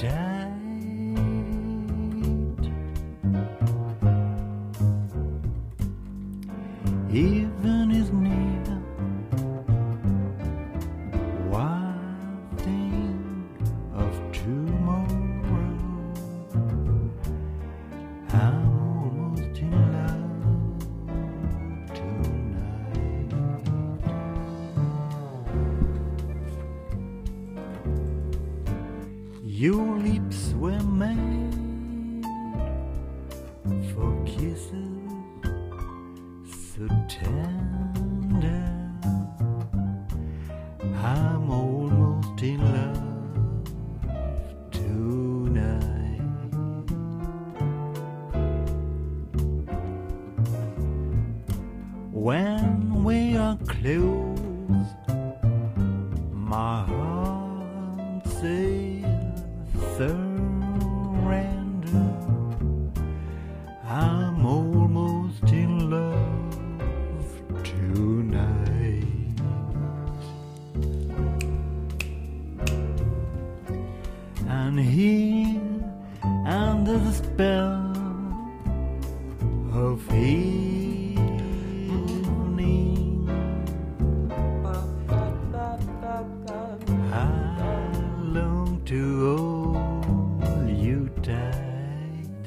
Even is near. Why think of tomorrow? I'm almost in love tonight. Your lips were made for kisses so tender. I'm almost in love tonight. When we are close, my heart says surrender. I'm almost in love tonight. And here, under the spell of evening, I long to hold you tight.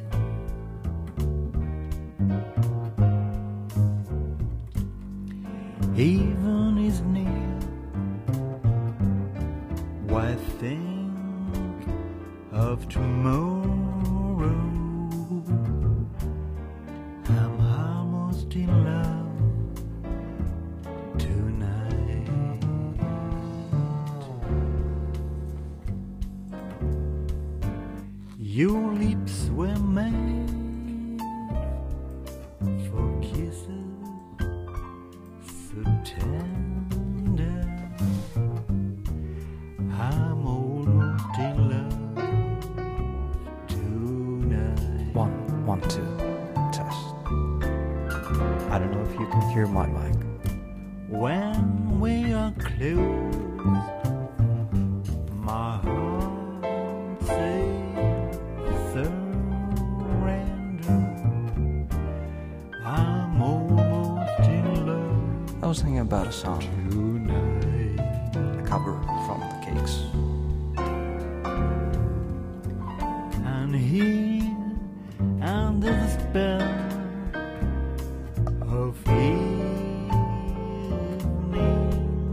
Even is near. Why think of tomorrow? I'm almost in love tonight. Your lips were made for kisses so tender. I'm almost in love tonight. One, two, test. I don't know if you can hear my mic. When we are close, my heart says surrender. I'm almost in love I was thinking about a song, tonight. a cover from the Cakes. And here, under the spell of evening,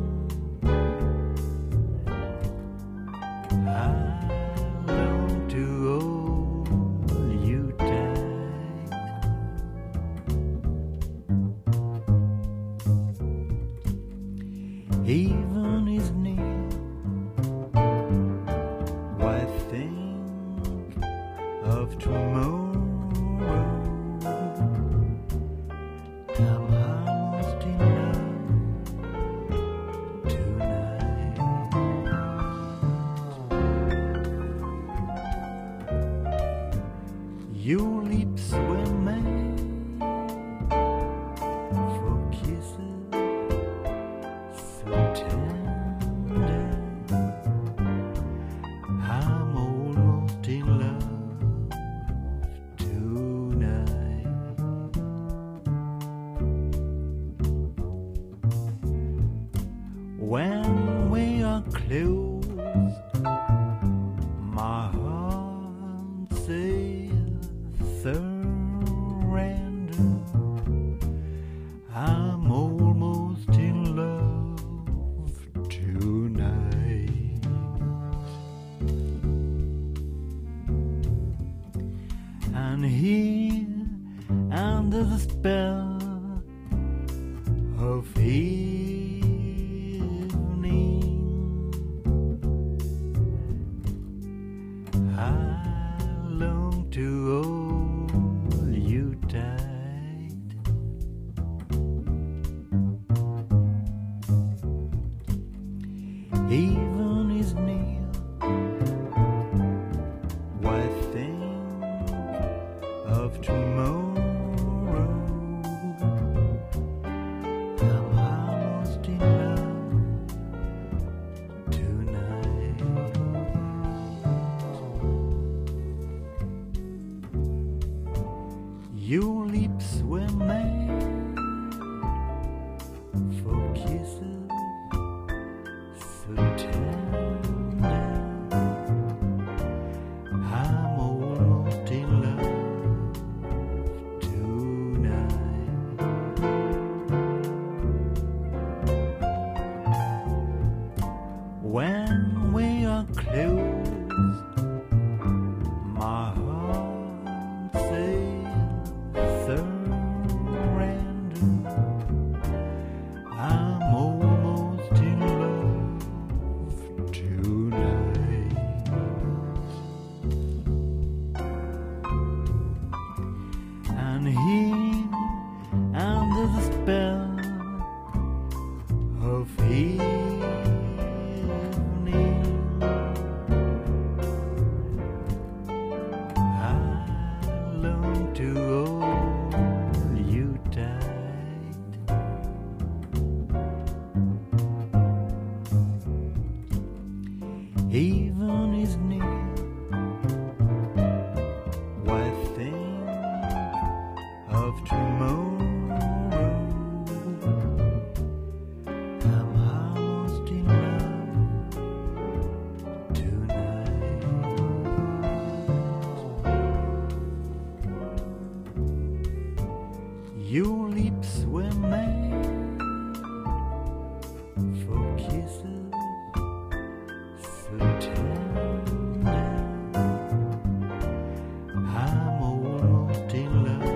I long to hold you tight. Even is near. Why think of tomorrow? I'm almost in love tonight. Your lips were made for kisses so tender. I'm almost in love tonight. When we are close, my heart says surrender. I'm almost in love tonight. And here, under the spell of evening, I long to hold you tight. Even is near. Why think of tomorrow? I'm almost in love tonight. Your lips were made for kisses so tender. I'm almost in love tonight. When we are close, my heart says surrender. I'm almost in love tonight. And here, under the spell of evening, I long to hold you tight. Even is near. Why think of tomorrow? I'm almost in love tonight. Your lips were made for kisses so tender. I'm almost in love.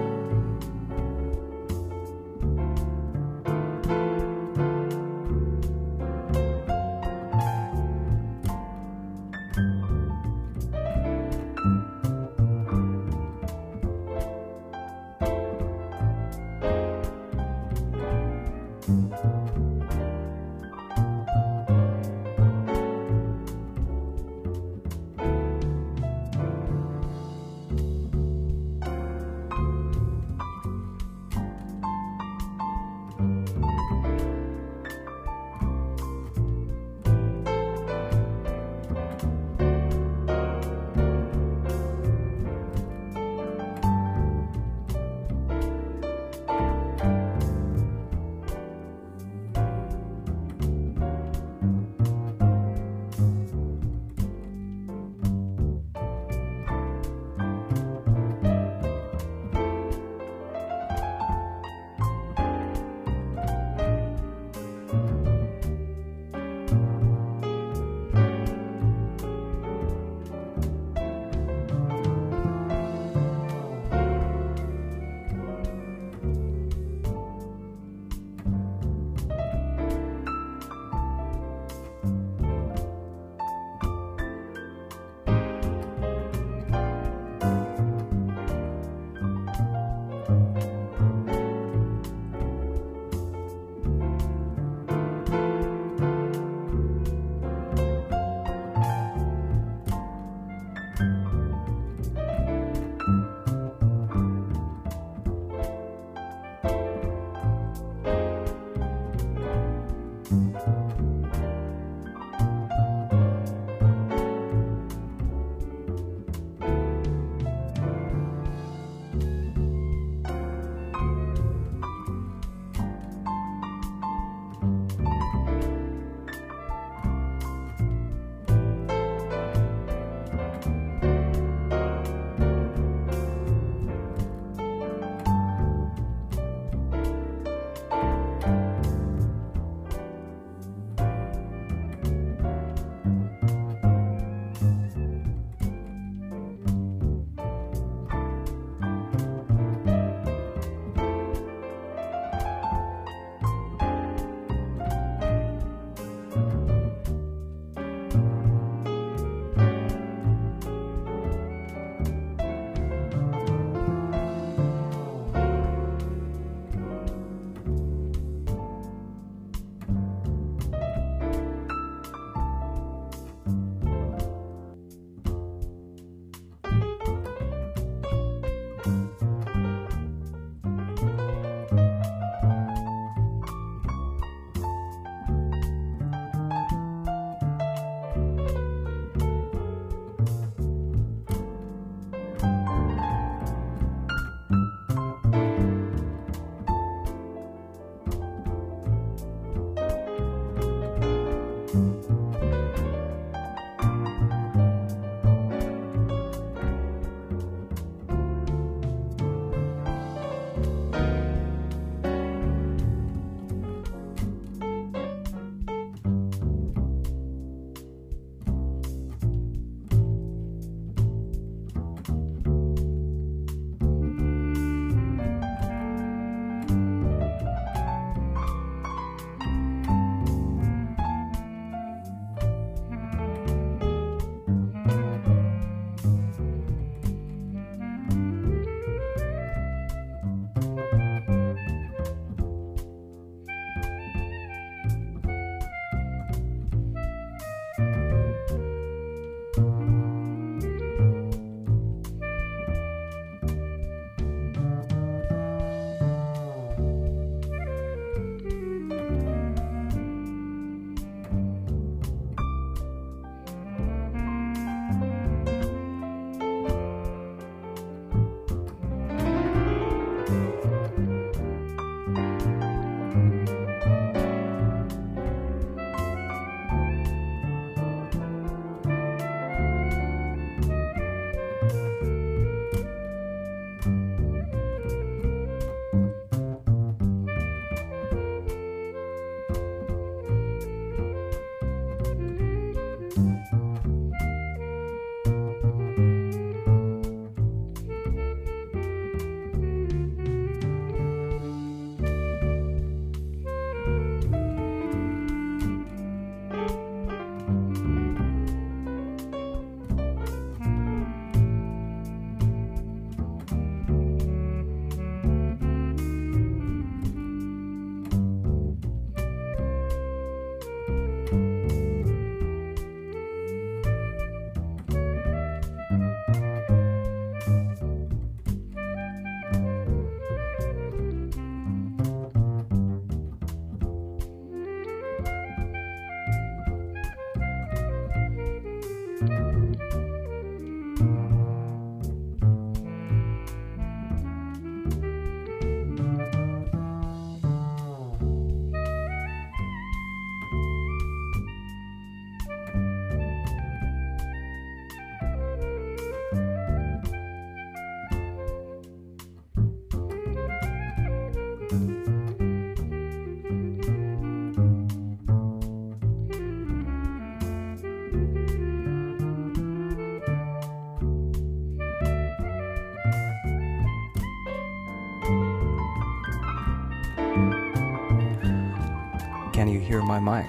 Can you hear my mic?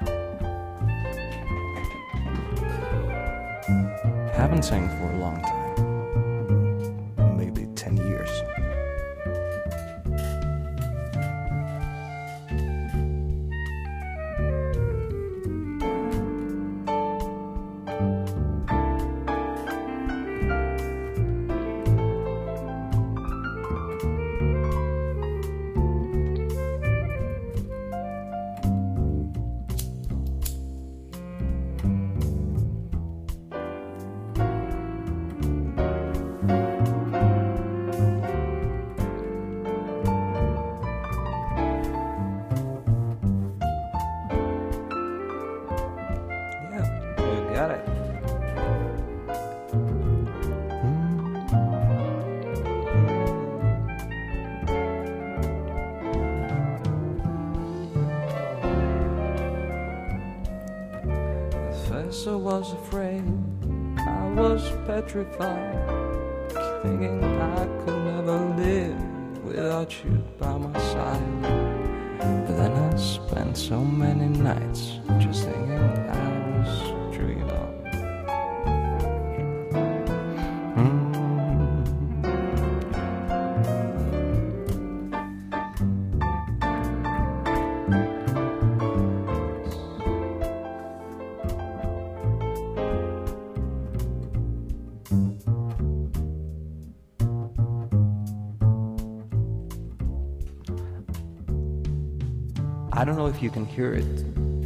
Haven't sang for a long time. Maybe 10 years. Got it. At first I was afraid, I was petrified, thinking I could never live without you by my side. But then I spent so many nights just thinking I was dreaming of. I don't know if you can hear it.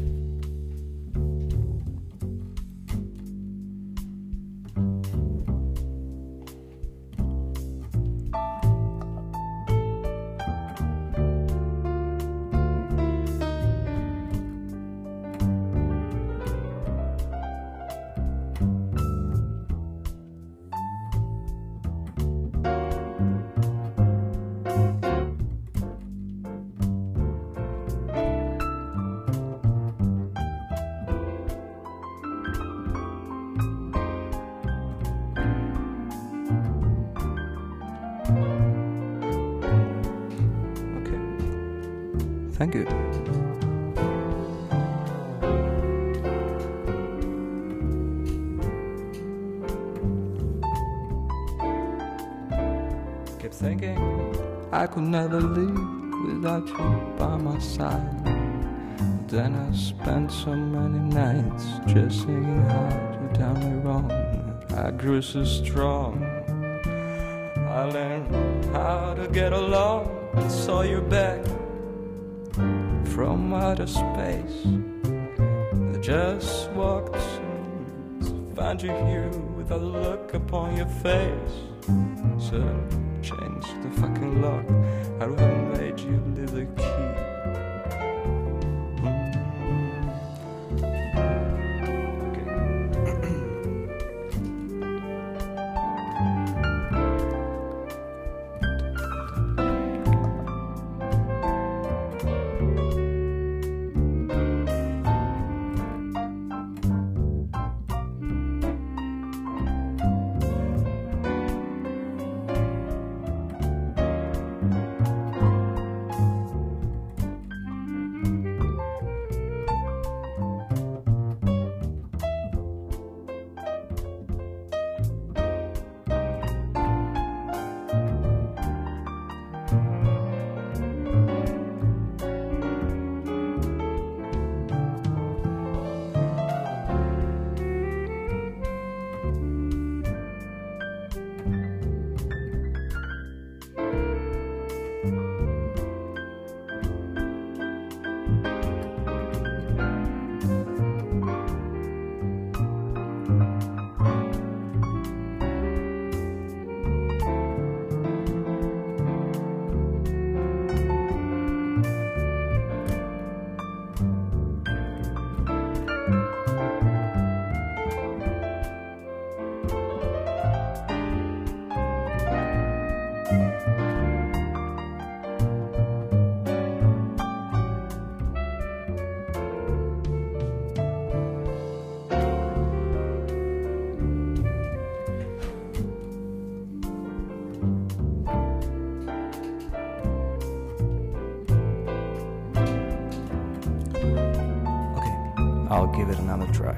Thank you. Kept thinking I could never live without you by my side. Then I spent so many nights just thinking how you done me wrong. I grew so strong, I learned how to get along, and saw you back from outer space. I just walked in to find you here with a look upon your face. So change the fucking lock. I would have made you leave the key. I'll give it another try.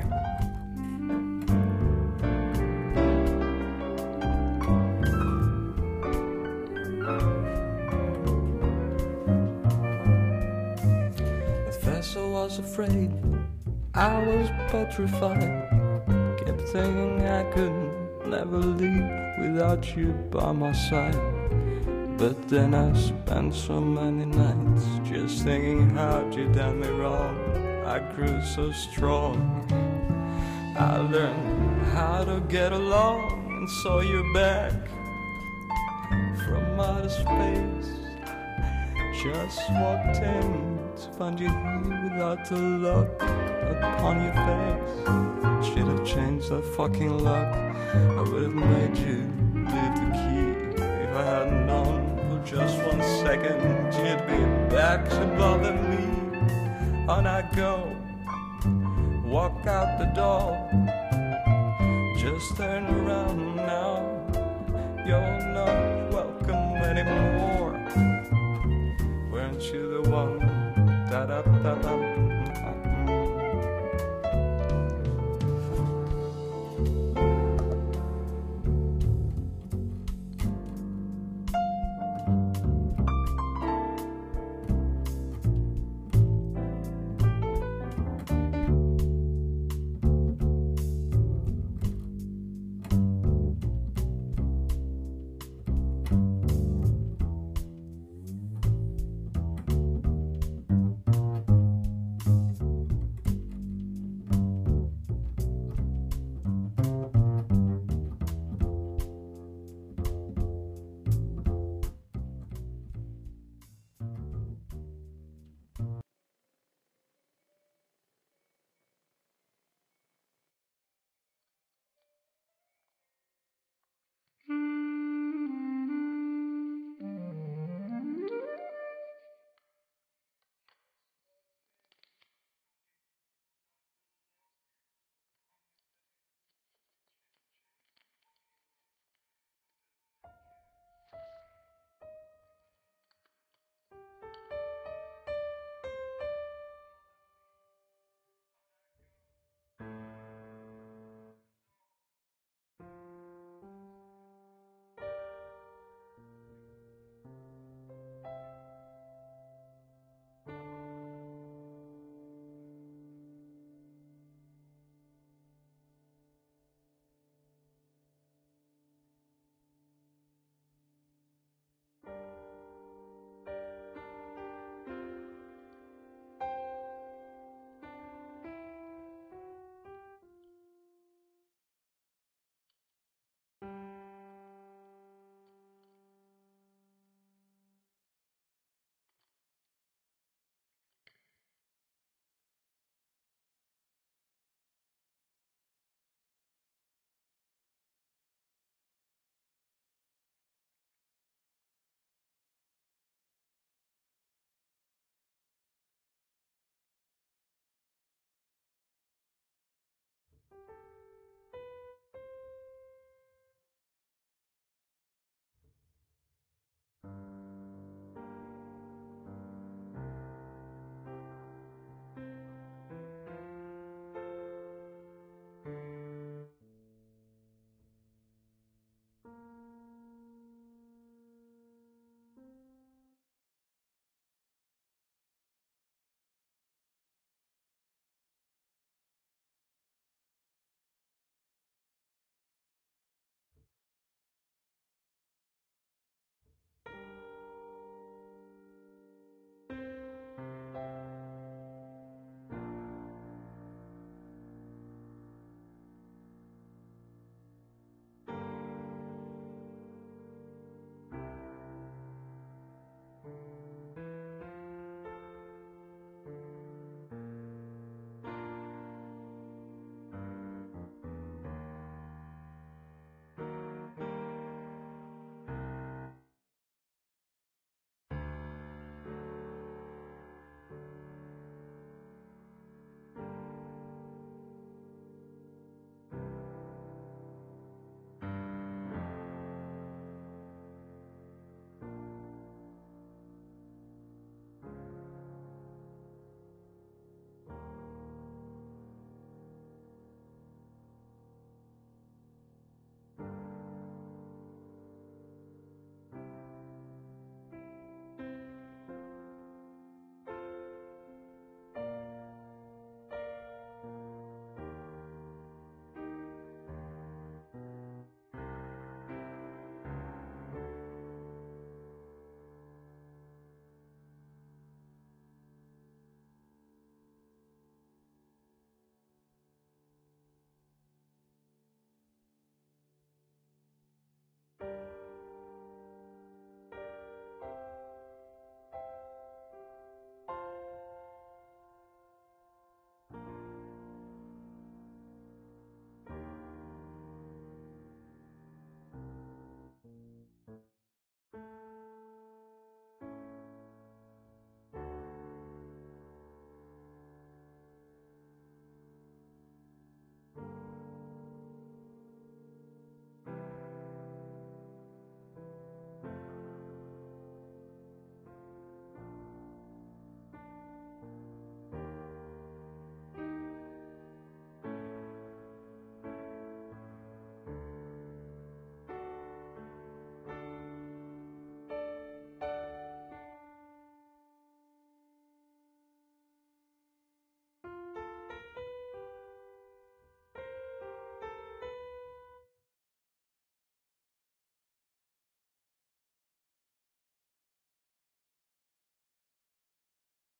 At first I was afraid, I was petrified. Kept thinking I could never leave without you by my side. But then I spent so many nights just thinking how'd you done me wrong. I grew so strong. I learned how to get along and saw you back from outer space. Just walked in to find you here without the look upon your face. Should have changed that fucking look. I would have made you leave the key if I hadn't known for just 1 second you'd be back to bother me. On I go, walk out the door, just turn around now. You're not welcome anymore. Weren't you the one? Da da da da.